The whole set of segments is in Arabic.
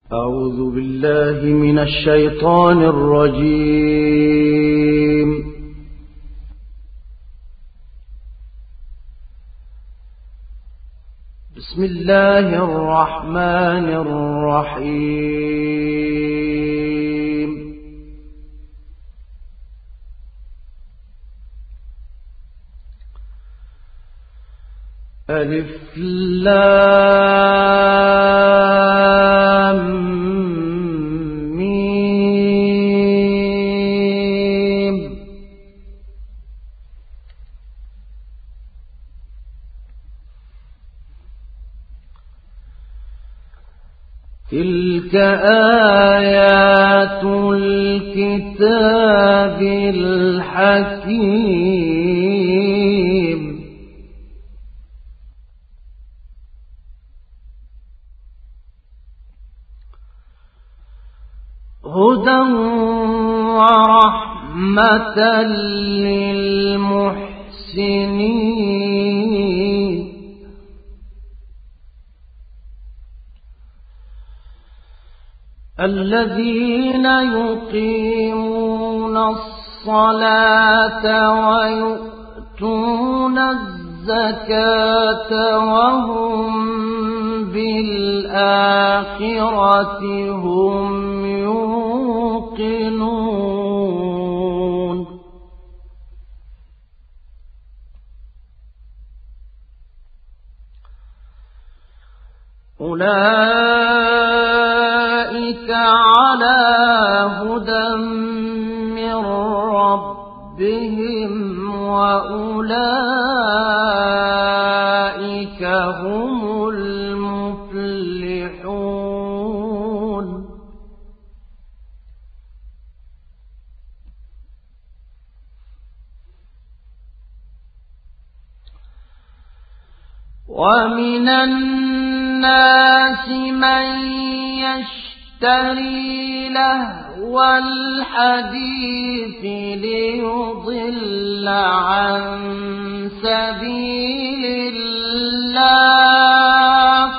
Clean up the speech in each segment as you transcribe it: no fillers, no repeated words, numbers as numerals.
أعوذ بالله من الشيطان الرجيم. بسم الله الرحمن الرحيم. ألف لام ميم. تلك آيات الكتاب الحكيم. هدى ورحمة للمحسنين. الذين يقيمون الصلاة ويؤتون الزكاة وهم بالآخرة هم يوقنون. أولئك على هدى من ربهم وأولئك هم المفلحون. ومن الناس من يشتري لهو الحديث ليضل عن سبيل الله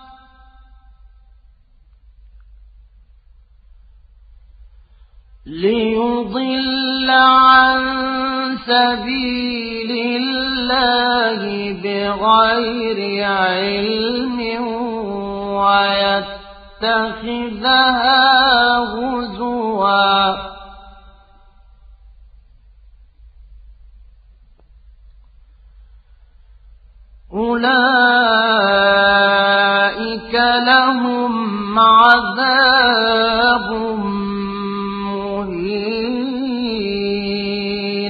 بغير علم ويتخذها هزوا. أولئك لهم عذاب مهين.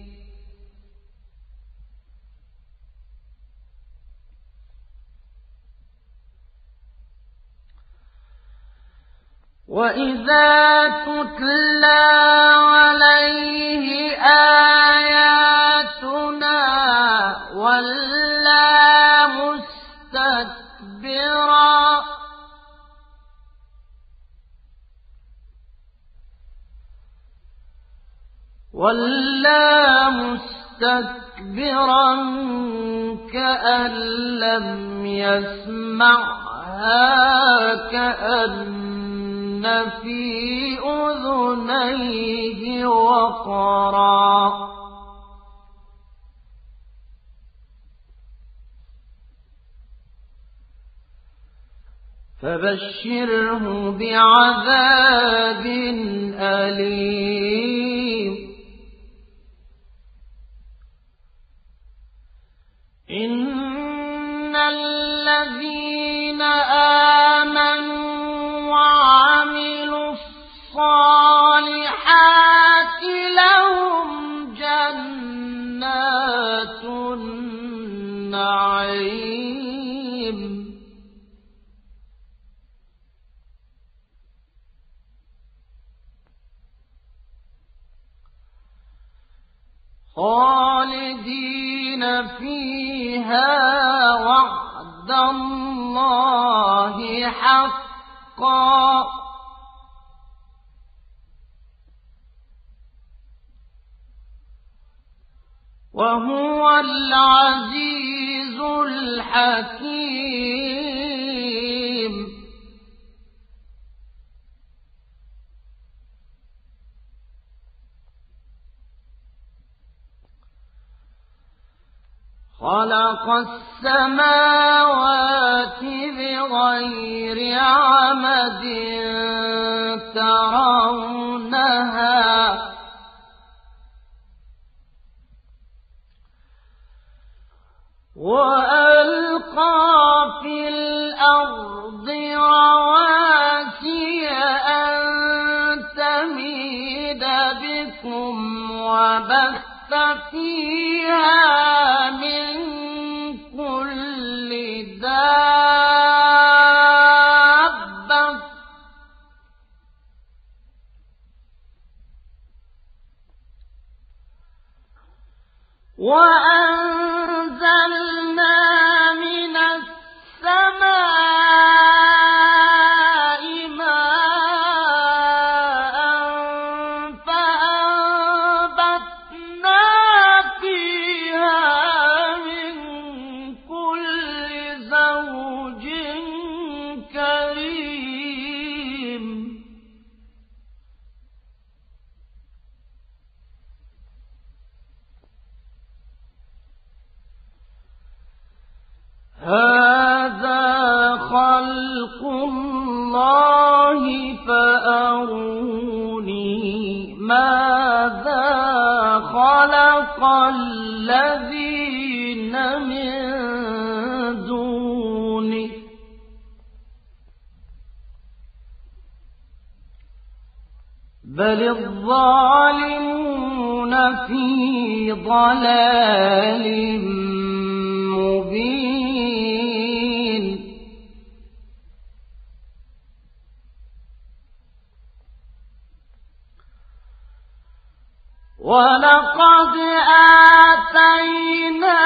وإذا تتلى عليه آياتنا ولى مستكبرا كأن لم يسمعها كأن في أذنيه وقرا. فبشره بعذاب أليم. إن الذين آمنوا وعملوا الصالحات لهم جنات النعيم. خالدين فيها وعد الله حقا وهو العزيز الحكيم. خلق السماوات بغير عمد ترونها وألقى في الأرض رواسي أن تميد بكم وبث فيها من كل دابة وأنزلنا من السماء ماء فأنبتنا فيها من كل زوج كريم هذا خلق الله فأروني ماذا خلق الذين من دونه بل الظالمون في ضلال مبين ولقد آتينا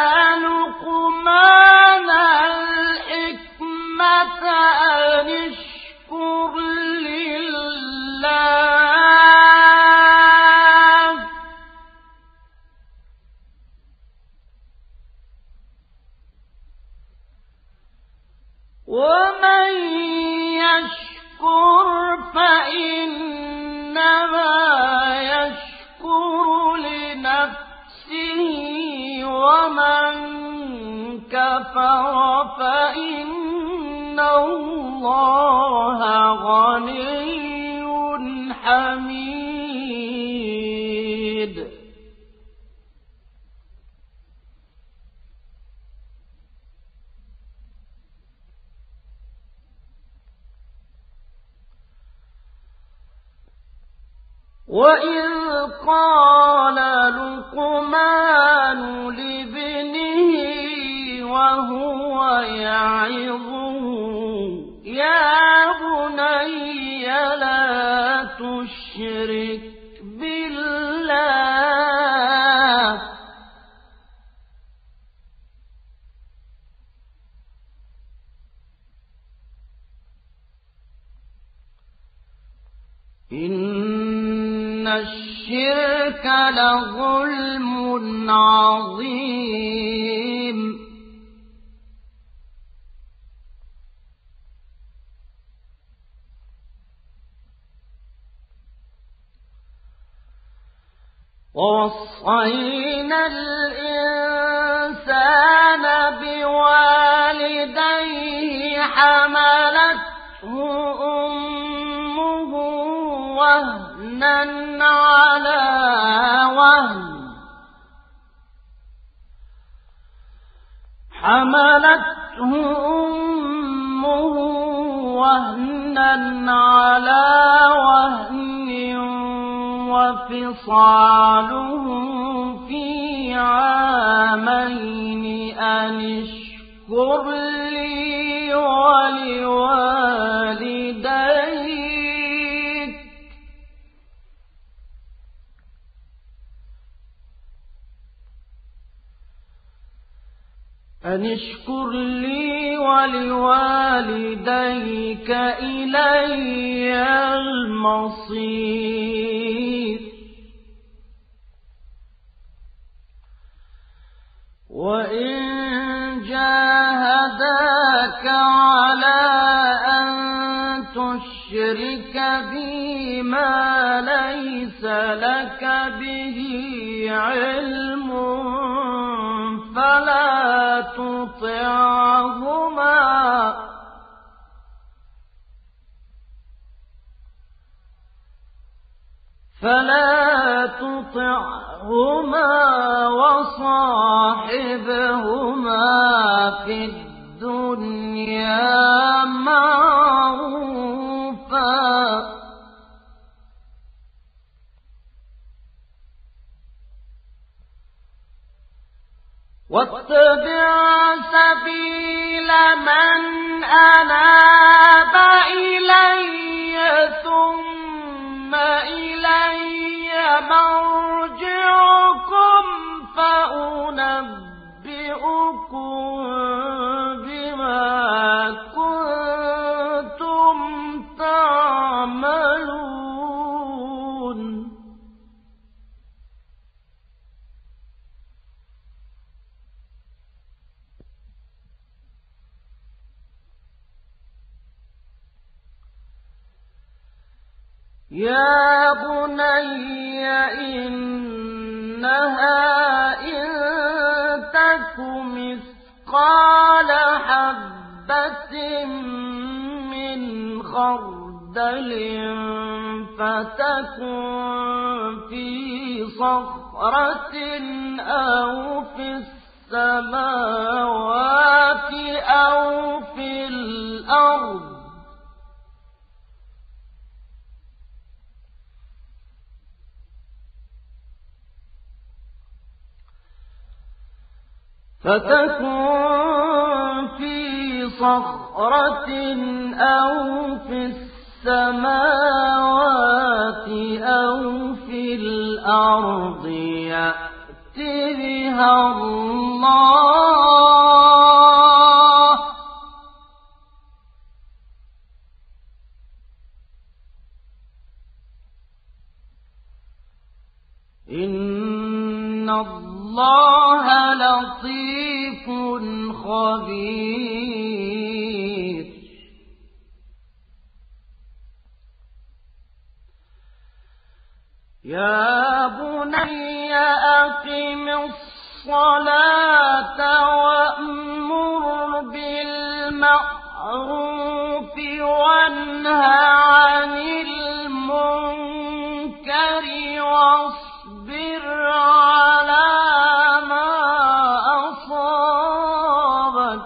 لقمان الحكمة أن اشكر لله ومن يشكر فإنما يشكر لنفسه ومن كفر فإن الله غني حميد وإذ قال لقمان لابنه وهو يعظه يا بني لا تشرك بالله إن الشرك لظلم عظيم ووصينا الإنسان بوالديه حملته أمه وهنا على وهن حملته أمه وهنا على وهن وفصاله في عامين أن اشكر لي ولوالديك إلي المصير وإن جاهداك على أن تشرك بي ما ليس لك به علم فلا تطعهما وصاحبهما في الدنيا معروفا واتبع سبيل من أناب إلي ثم إلي مرجعكم فأنبئكم بما كنتم تعملون يا بني إنها إن تك مثقال حبة من خردل فتكن في صخرة أو في السماوات أو في الأرض فتكن في صخرة أو في السماوات أو في الأرض يأت بها الله إن الله لطيف خبير يا بني أقم الصلاة وأمر بالمعروف وانه عن المنكر واصبر على ما أصابك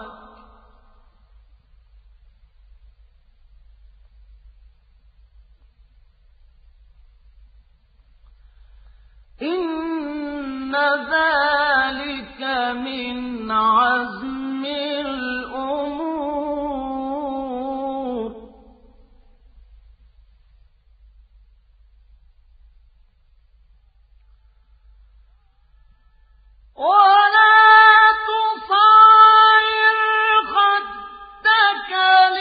إن ذلك من عزم الأمور ولا تصعر خدك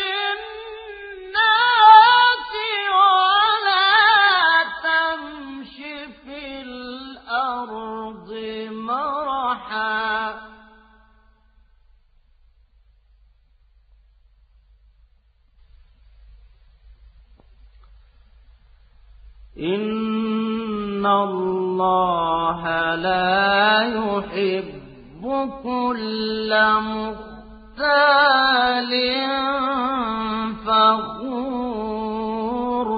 للناس ولا تمش في الأرض مرحا إن الله لا يحب كل مختال فخور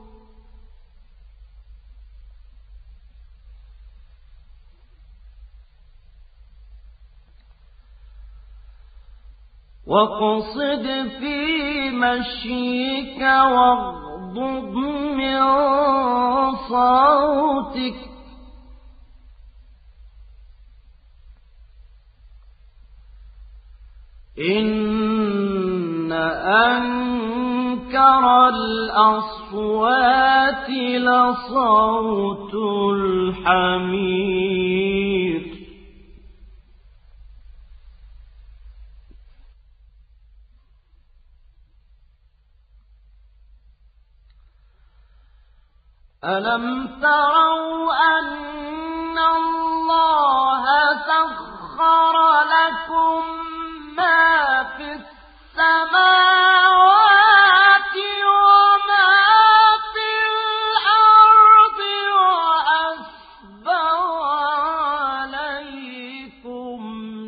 واقصد في مشيك واغضض من صوتك إن أنكر الأصوات لصوت الحمير ألم تروا أن الله سخر لكم ما في السماوات وما في الأرض وأسبغ عليكم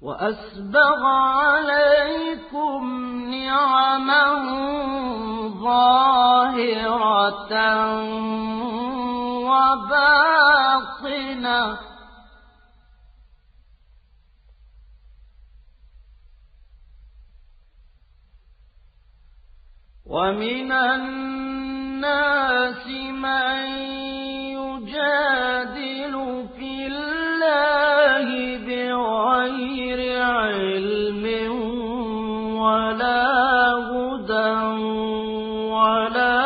وأسبغ عليكم نعمه ظاهرة وباطنة ومن الناس من يجادل في الله بغير علم ولا هدى ولا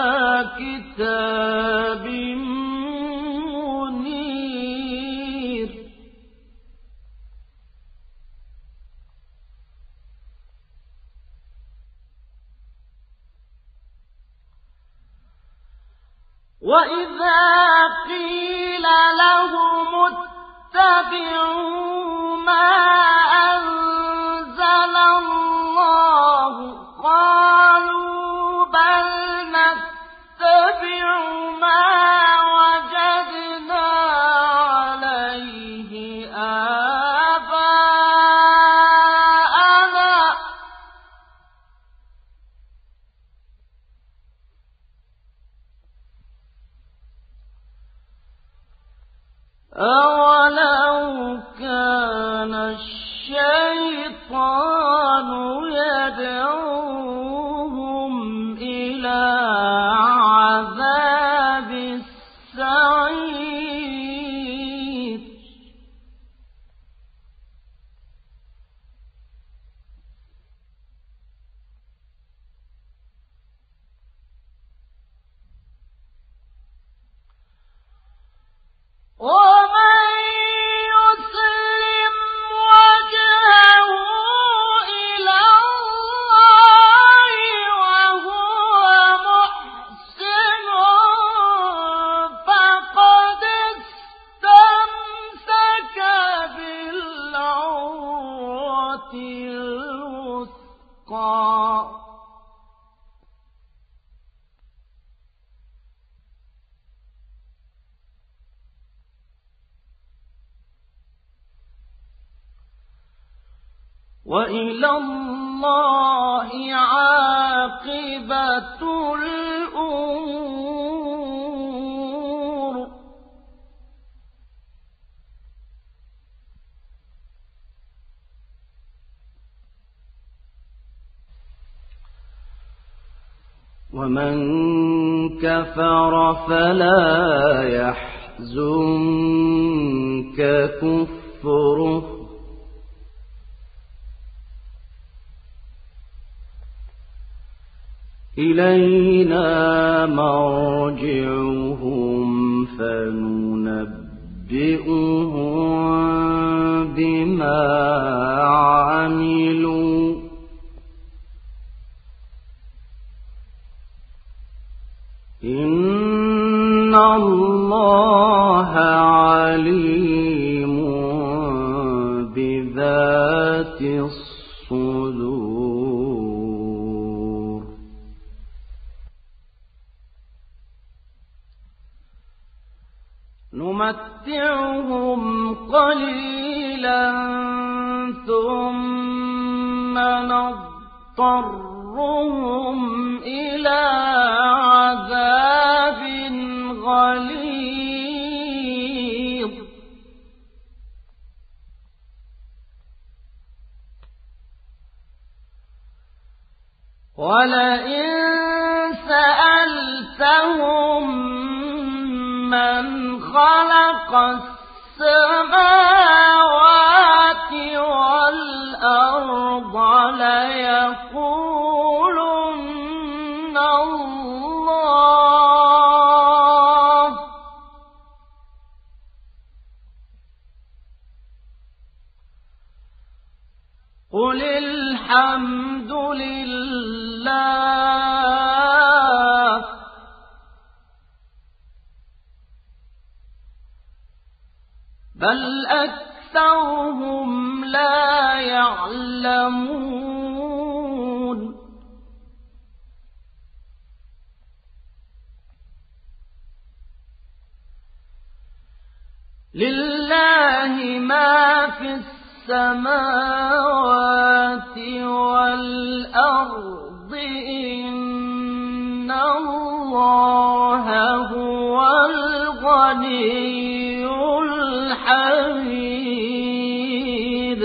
كتاب منير وإذا قيل لهم اتبعوا ما أنزل الله قالوا بل نتبع ما وجدنا عليه آباءنا أولو كان الشيطان يدعوهم إلى عذاب السعير ومن يسلم وجهه إلى الله وهو محسن فقد استمسك بالعروة الوثقى وإلى الله عاقبة الأمور ومن كفر فلا يحزنك كفره إلينا مرجعهم فننبئهم بما عملوا إن الله عليم بذات الصدور نمتعهم قليلا ثم نضطرهم إلى عذاب غليظ ولئن سألتهم من خلق السماوات والأرض ليقولن الله قل الحمد لله بل أكثرهم لا يعلمون لله ما في السماوات والأرض إن الله هو الغني الحميد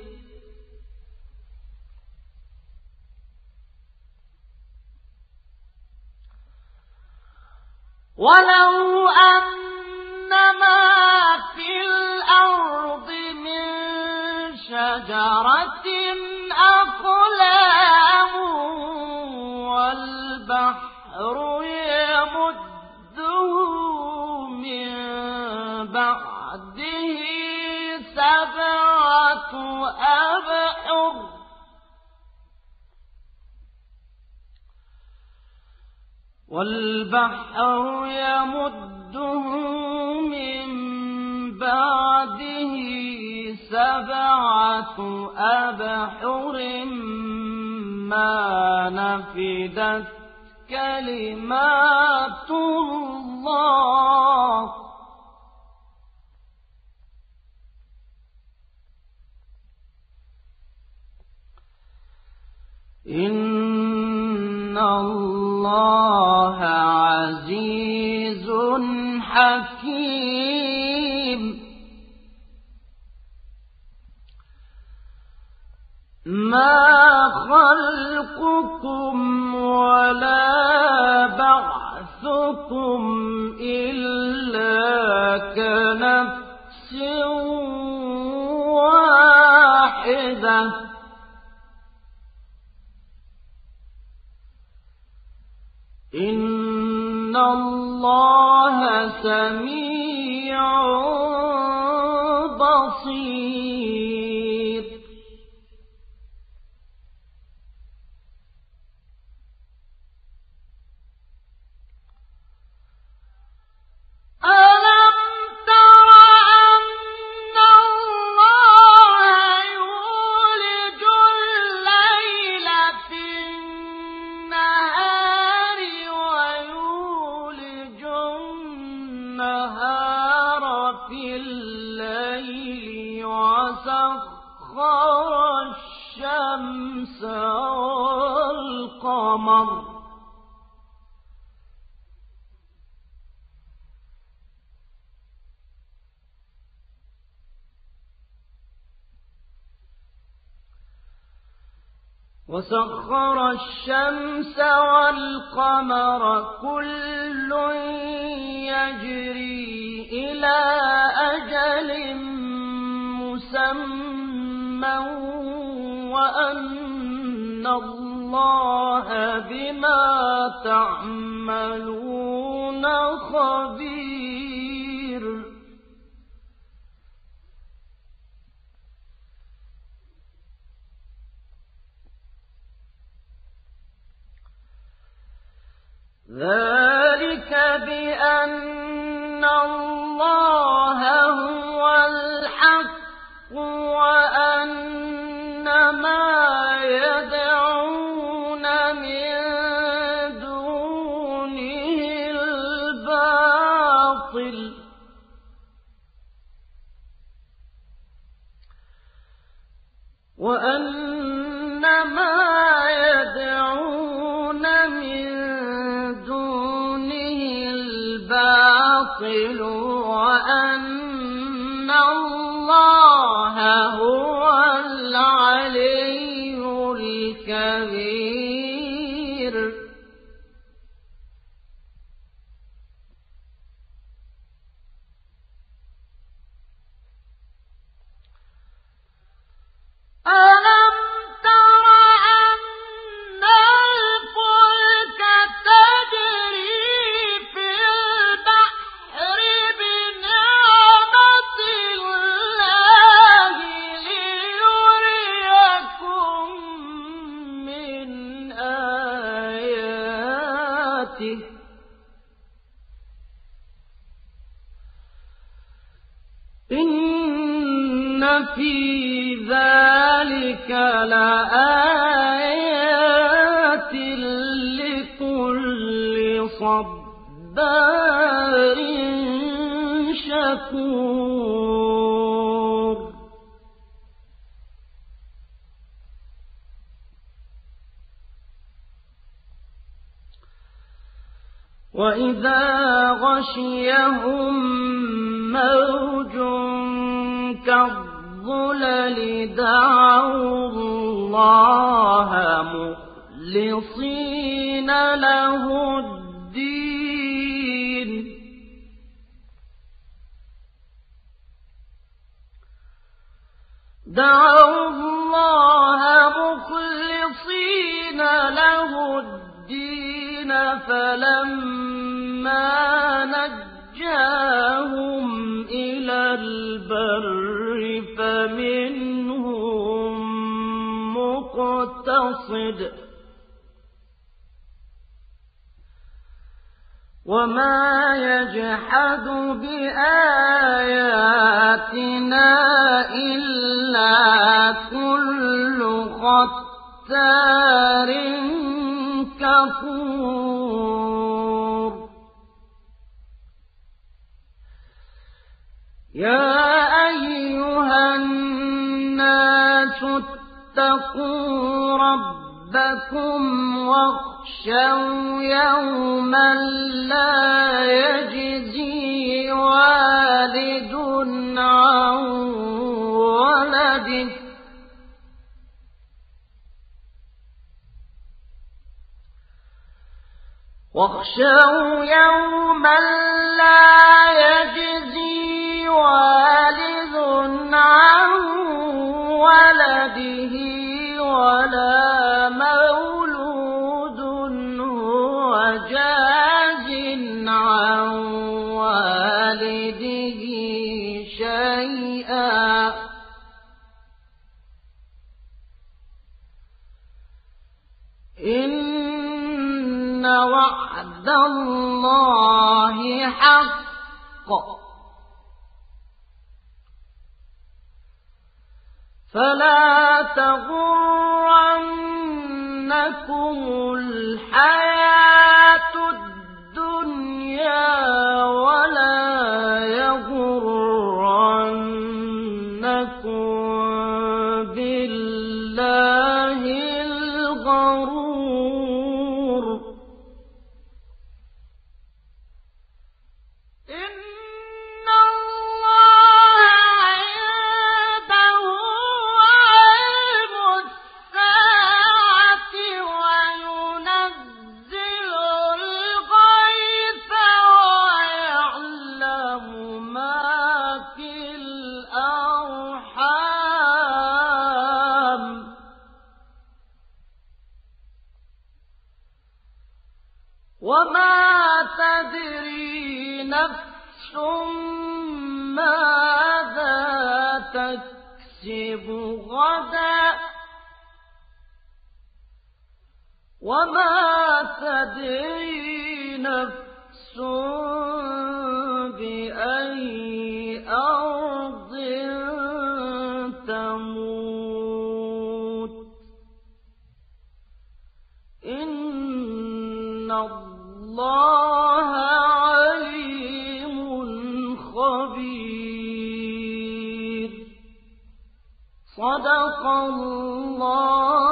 ولو أن ما في الأرض من شجرة أقلام والبحر يمده من بعده سبعة أبحر ما نفدت كلمات الله إن الله عزيز حكيم ما خلقكم ولا بعثكم إلا كنفس واحدة إن الله سميع بصير ألم تر أن الله يولج الليل في النهار ويولج النهار في الليل وسخر الشمس والقمر كل يجري إلى أجل مسمى وأن الله بما تعملون خبير ذلك بأن الله هو الحق وأن ما يدعون من دونه الباطل وأن الله هو العلي الكبير ألم تر أن الفلك تجري في البحر بنعمة الله ليريكم من آياته إن في ذلك لآيات لكل صبار شكور وإذا غشيهم موج كالظلل دعوا الله مخلصين له الدين فلما نجاهم إلى البر فمنهم مقتصد وما يجحد بآياتنا إلا كل ختار كفور يا أيها الناس اتقوا ربكم واخشوا يوما لا يجزي والد عن ولده واخشوا يوما لا يجزي والد عن ولده ولا مولود هو جاز عن والده شيئا إن وعد الله حق فلا تغرنكم الحياة الدنيا ولا يغرنكم بالله الغرور إن الله عنده علم الساعة وينزل الغيث ويعلم ما في الأرحام وما تدري نفس ماذا تكسب غدا وما تدري نفس بأي أرض تموت إن الله عليم خبير صدق الله